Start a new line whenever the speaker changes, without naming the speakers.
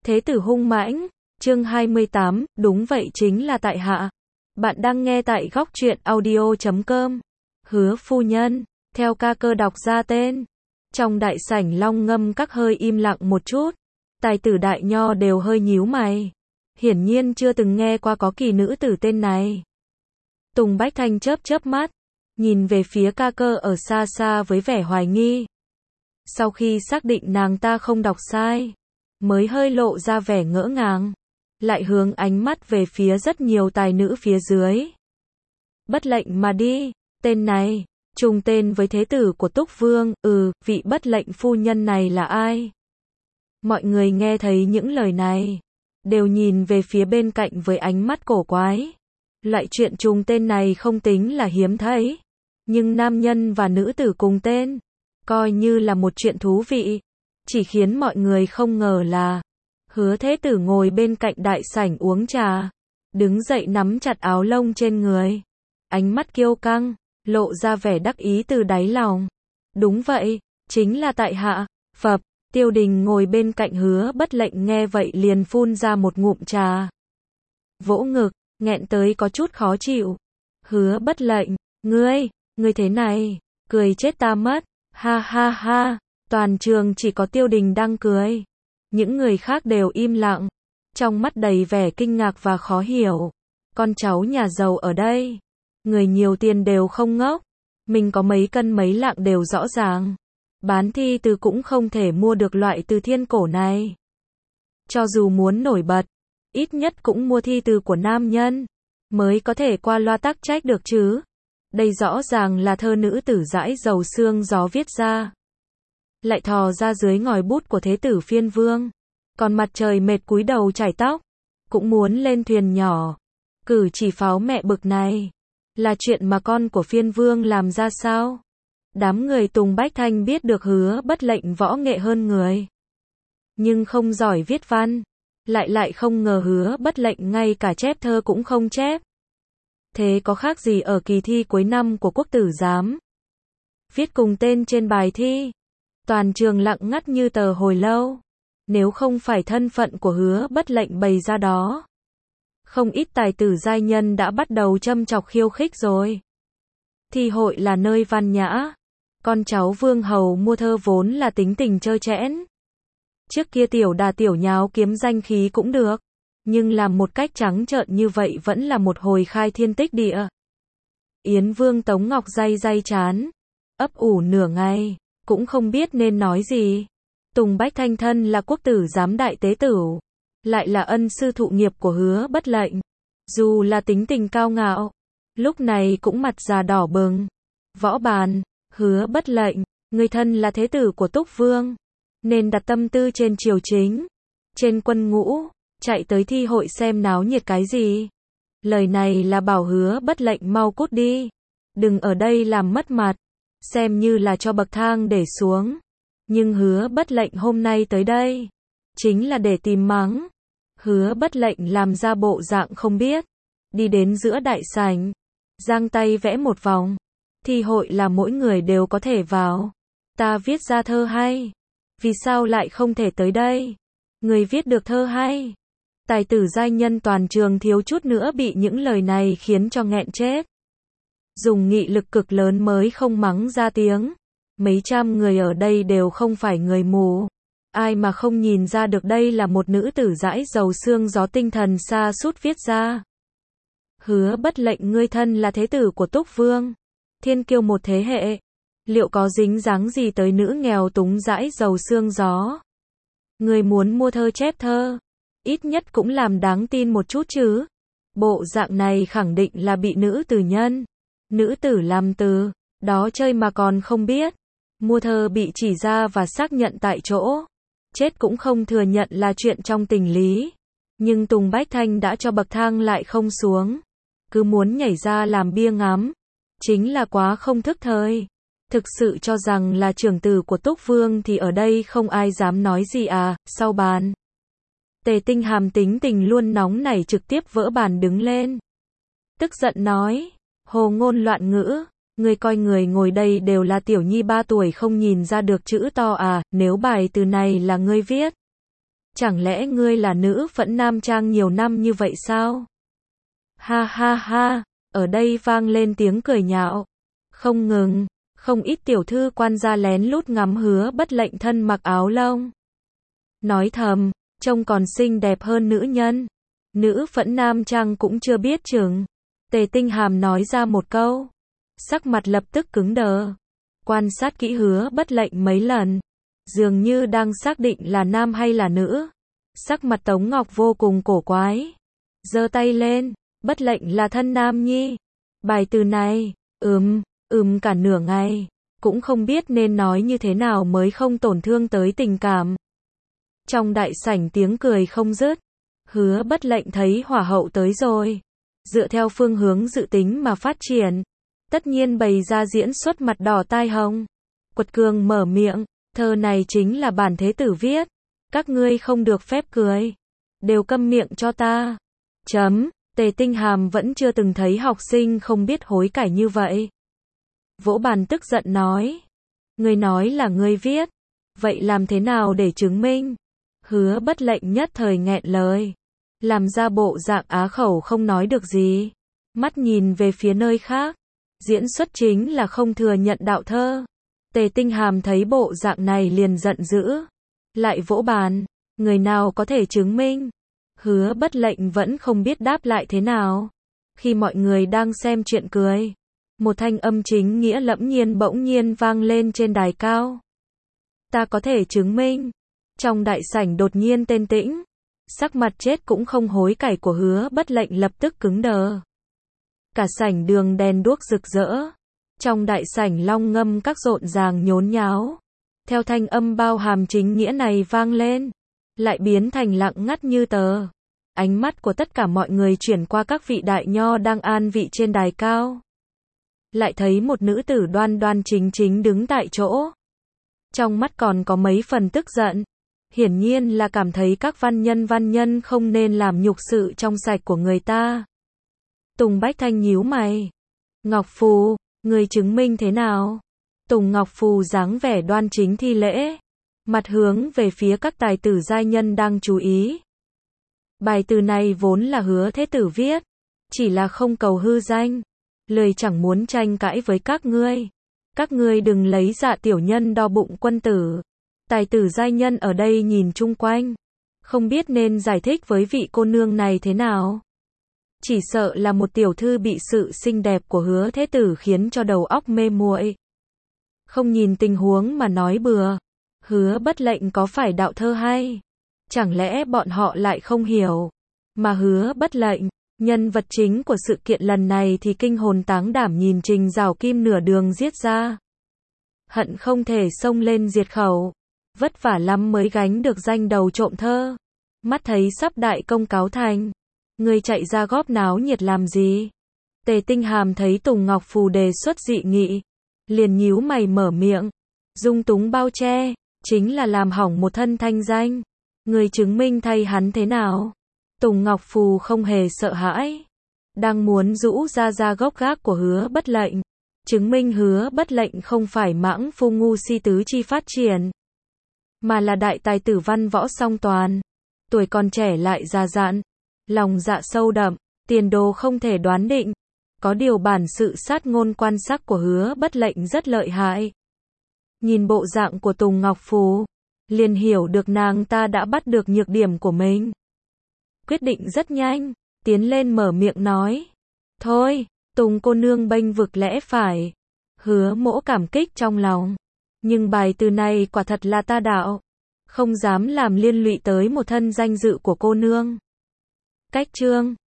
Thế tử hung mãnh, chương 28, đúng vậy chính là tại hạ. Bạn đang nghe tại góc truyện audio.com. Hứa phu nhân, theo ca cơ đọc ra tên. Trong đại sảnh Long Ngâm các hơi im lặng một chút. Tài tử đại nho đều hơi nhíu mày. Hiển nhiên chưa từng nghe qua có kỳ nữ tử tên này. Tùng Bách Thanh chớp chớp mắt, nhìn về phía ca cơ ở xa xa với vẻ hoài nghi. Sau khi xác định nàng ta không đọc sai, mới hơi lộ ra vẻ ngỡ ngàng, lại hướng ánh mắt về phía rất nhiều tài nữ phía dưới. Bất lệnh mà đi, tên này, trùng tên với thế tử của Túc Vương, vị bất lệnh phu nhân này là ai? Mọi người nghe thấy những lời này, đều nhìn về phía bên cạnh với ánh mắt cổ quái. Loại chuyện trùng tên này không tính là hiếm thấy, nhưng nam nhân và nữ tử cùng tên, coi như là một chuyện thú vị. Chỉ khiến mọi người không ngờ là, Hứa thế tử ngồi bên cạnh đại sảnh uống trà, đứng dậy nắm chặt áo lông trên người, ánh mắt kiêu căng, lộ ra vẻ đắc ý từ đáy lòng. Đúng vậy, chính là tại hạ. Phập, Tiêu Đình ngồi bên cạnh Hứa Bất Lệnh nghe vậy liền phun ra một ngụm trà. Vỗ ngực, nghẹn tới có chút khó chịu. Hứa Bất Lệnh, ngươi thế này, cười chết ta mất. Ha ha ha, toàn trường chỉ có Tiêu Đình đang cười. Những người khác đều im lặng, trong mắt đầy vẻ kinh ngạc và khó hiểu. Con cháu nhà giàu ở đây, người nhiều tiền đều không ngốc. Mình có mấy cân mấy lạng đều rõ ràng. Bán thi từ cũng không thể mua được loại từ thiên cổ này. Cho dù muốn nổi bật, ít nhất cũng mua thi từ của nam nhân, mới có thể qua loa tắc trách được chứ. Đây rõ ràng là thơ nữ tử dãi dầu xương gió viết ra. Lại thò ra dưới ngòi bút của thế tử Phiên Vương. Còn mặt trời mệt cúi đầu chải tóc, cũng muốn lên thuyền nhỏ. Cử chỉ pháo mẹ bực này, là chuyện mà con của Phiên Vương làm ra sao? Đám người Tùng Bách Thanh biết được Hứa Bất Lệnh võ nghệ hơn người, nhưng không giỏi viết văn. Lại không ngờ Hứa Bất Lệnh ngay cả chép thơ cũng không chép. Thế có khác gì ở kỳ thi cuối năm của quốc tử giám? Viết cùng tên trên bài thi. Toàn trường lặng ngắt như tờ hồi lâu. Nếu không phải thân phận của Hứa Bất Lệnh bày ra đó, không ít tài tử giai nhân đã bắt đầu châm chọc khiêu khích rồi. Thi hội là nơi văn nhã. Con cháu vương hầu mua thơ vốn là tính tình trơ trẽn. Trước kia tiểu đà tiểu nháo kiếm danh khí cũng được, nhưng làm một cách trắng trợn như vậy vẫn là một hồi khai thiên tích địa. Yến Vương Tống Ngọc day day chán, ấp ủ nửa ngày, cũng không biết nên nói gì. Tùng Bách Thanh thân là quốc tử giám đại tế tửu, lại là ân sư thụ nghiệp của Hứa Bất Lệnh. Dù là tính tình cao ngạo, lúc này cũng mặt già đỏ bừng. Võ bàn, Hứa Bất Lệnh, người thân là thế tử của Túc Vương, nên đặt tâm tư trên triều chính, trên quân ngũ, chạy tới thi hội xem náo nhiệt cái gì. Lời này là bảo Hứa Bất Lệnh mau cút đi, đừng ở đây làm mất mặt, xem như là cho bậc thang để xuống. Nhưng Hứa Bất Lệnh hôm nay tới đây, chính là để tìm mắng. Hứa Bất Lệnh làm ra bộ dạng không biết, đi đến giữa đại sảnh, giang tay vẽ một vòng. Thi hội là mỗi người đều có thể vào. Ta viết ra thơ hay, vì sao lại không thể tới đây? Người viết được thơ hay. Tài tử giai nhân toàn trường thiếu chút nữa bị những lời này khiến cho nghẹn chết. Dùng nghị lực cực lớn mới không mắng ra tiếng. Mấy trăm người ở đây đều không phải người mù. Ai mà không nhìn ra được đây là một nữ tử dãi dầu xương gió tinh thần sa sút viết ra. Hứa Bất Lệnh ngươi thân là thế tử của Túc Vương, thiên kiêu một thế hệ, liệu có dính dáng gì tới nữ nghèo túng dãi dầu xương gió? Người muốn mua thơ chép thơ, ít nhất cũng làm đáng tin một chút chứ. Bộ dạng này khẳng định là bị nữ tử nhân, nữ tử làm từ, đó chơi mà còn không biết. Mua thơ bị chỉ ra và xác nhận tại chỗ, chết cũng không thừa nhận là chuyện trong tình lý. Nhưng Tùng Bách Thanh đã cho bậc thang lại không xuống, cứ muốn nhảy ra làm bia ngắm. Chính là quá không thức thời. Thực sự cho rằng là trưởng tử của Túc Vương thì ở đây không ai dám nói gì à. Sau bàn, Tề Tinh Hàm tính tình luôn nóng nảy trực tiếp vỡ bàn đứng lên, tức giận nói, hồ ngôn loạn ngữ, ngươi coi người ngồi đây đều là tiểu nhi 3 tuổi không nhìn ra được chữ to à? Nếu bài từ này là ngươi viết, Chẳng lẽ ngươi là nữ phẫn nam trang nhiều năm như vậy sao? Ha ha ha, ở đây vang lên tiếng cười nhạo. Không ngừng, không ít tiểu thư quan gia lén lút ngắm Hứa Bất Lệnh thân mặc áo lông. Nói thầm, trông còn xinh đẹp hơn nữ nhân. Nữ phẫn nam trang cũng chưa biết chừng. Tề Tinh Hàm nói ra một câu. Sắc mặt lập tức cứng đờ. Quan sát kỹ Hứa Bất Lệnh mấy lần. Dường như đang xác định là nam hay là nữ. Sắc mặt Tống Ngọc vô cùng cổ quái. Giơ tay lên. Bất Lệnh là thân nam nhi. Bài từ này, cả nửa ngày. Cũng không biết nên nói như thế nào mới không tổn thương tới tình cảm. Trong đại sảnh tiếng cười không dứt. Hứa Bất Lệnh thấy hỏa hậu tới rồi. Dựa theo phương hướng dự tính mà phát triển. Tất nhiên bày ra diễn xuất mặt đỏ tai hồng. Quật cường mở miệng. Thơ này chính là bản thế tử viết. Các ngươi không được phép cười. Đều câm miệng cho ta. Tề Tinh Hàm vẫn chưa từng thấy học sinh không biết hối cải như vậy. Vỗ bàn tức giận nói. Ngươi nói là ngươi viết. Vậy làm thế nào để chứng minh? Hứa Bất Lệnh nhất thời nghẹn lời. Làm ra bộ dạng á khẩu không nói được gì. Mắt nhìn về phía nơi khác. Diễn xuất chính là không thừa nhận đạo thơ. Tề Tinh Hàm thấy bộ dạng này liền giận dữ. Lại vỗ bàn. Người nào có thể chứng minh? Hứa Bất Lệnh vẫn không biết đáp lại thế nào. Khi mọi người đang xem chuyện cười. Một thanh âm chính nghĩa lẫm nhiên bỗng nhiên vang lên trên đài cao. Ta có thể chứng minh. Trong đại sảnh đột nhiên tên tĩnh. Sắc mặt chết cũng không hối cải của Hứa Bất Lệnh lập tức cứng đờ. Cả sảnh đường đèn đuốc rực rỡ. Trong đại sảnh long ngâm các rộn ràng nhốn nháo. Theo thanh âm bao hàm chính nghĩa này vang lên. Lại biến thành lặng ngắt như tờ. Ánh mắt của tất cả mọi người chuyển qua các vị đại nho đang an vị trên đài cao. Lại thấy một nữ tử đoan đoan chính chính đứng tại chỗ. Trong mắt còn có mấy phần tức giận. Hiển nhiên là cảm thấy các văn nhân không nên làm nhục sự trong sạch của người ta. Tùng Bách Thanh nhíu mày. Ngọc Phù, người chứng minh thế nào? Tùng Ngọc Phù dáng vẻ đoan chính thi lễ. Mặt hướng về phía các tài tử giai nhân đang chú ý. Bài từ này vốn là Hứa Thế Tử viết. Chỉ là không cầu hư danh. Lời chẳng muốn tranh cãi với các ngươi. Các ngươi đừng lấy dạ tiểu nhân đo bụng quân tử. Tài tử giai nhân ở đây nhìn chung quanh. Không biết nên giải thích với vị cô nương này thế nào. Chỉ sợ là một tiểu thư bị sự xinh đẹp của Hứa Thế Tử khiến cho đầu óc mê muội. Không nhìn tình huống mà nói bừa. Hứa Bất Lệnh có phải đạo thơ hay? Chẳng lẽ bọn họ lại không hiểu? Mà Hứa Bất Lệnh, nhân vật chính của sự kiện lần này thì kinh hồn táng đảm nhìn Trình Giảo Kim nửa đường giết ra. Hận không thể xông lên diệt khẩu. Vất vả lắm mới gánh được danh đầu trộm thơ. Mắt thấy sắp đại công cáo thành. Người chạy ra góp náo nhiệt làm gì? Tề Tinh Hàm thấy Tùng Ngọc Phù đề xuất dị nghị. Liền nhíu mày mở miệng. Dung túng bao che, chính là làm hỏng một thân thanh danh. Người chứng minh thay hắn thế nào? Tùng Ngọc Phù không hề sợ hãi. Đang muốn rũ ra gốc gác của Hứa Bất Lệnh. Chứng minh Hứa Bất Lệnh không phải mãng phu ngu si tứ chi phát triển. Mà là đại tài tử văn võ song toàn. Tuổi còn trẻ lại già dặn. Lòng dạ sâu đậm. Tiền đồ không thể đoán định. Có điều bản sự sát ngôn quan sắc của Hứa Bất Lệnh rất lợi hại. Nhìn bộ dạng của Tùng Ngọc Phù. Liền hiểu được nàng ta đã bắt được nhược điểm của mình. Quyết định rất nhanh. Tiến lên mở miệng nói. Thôi, Tùng cô nương bênh vực lẽ phải. Hứa Mỗ cảm kích trong lòng. Nhưng bài từ này quả thật là ta đạo. Không dám làm liên lụy tới một thân danh dự của cô nương. Cách chương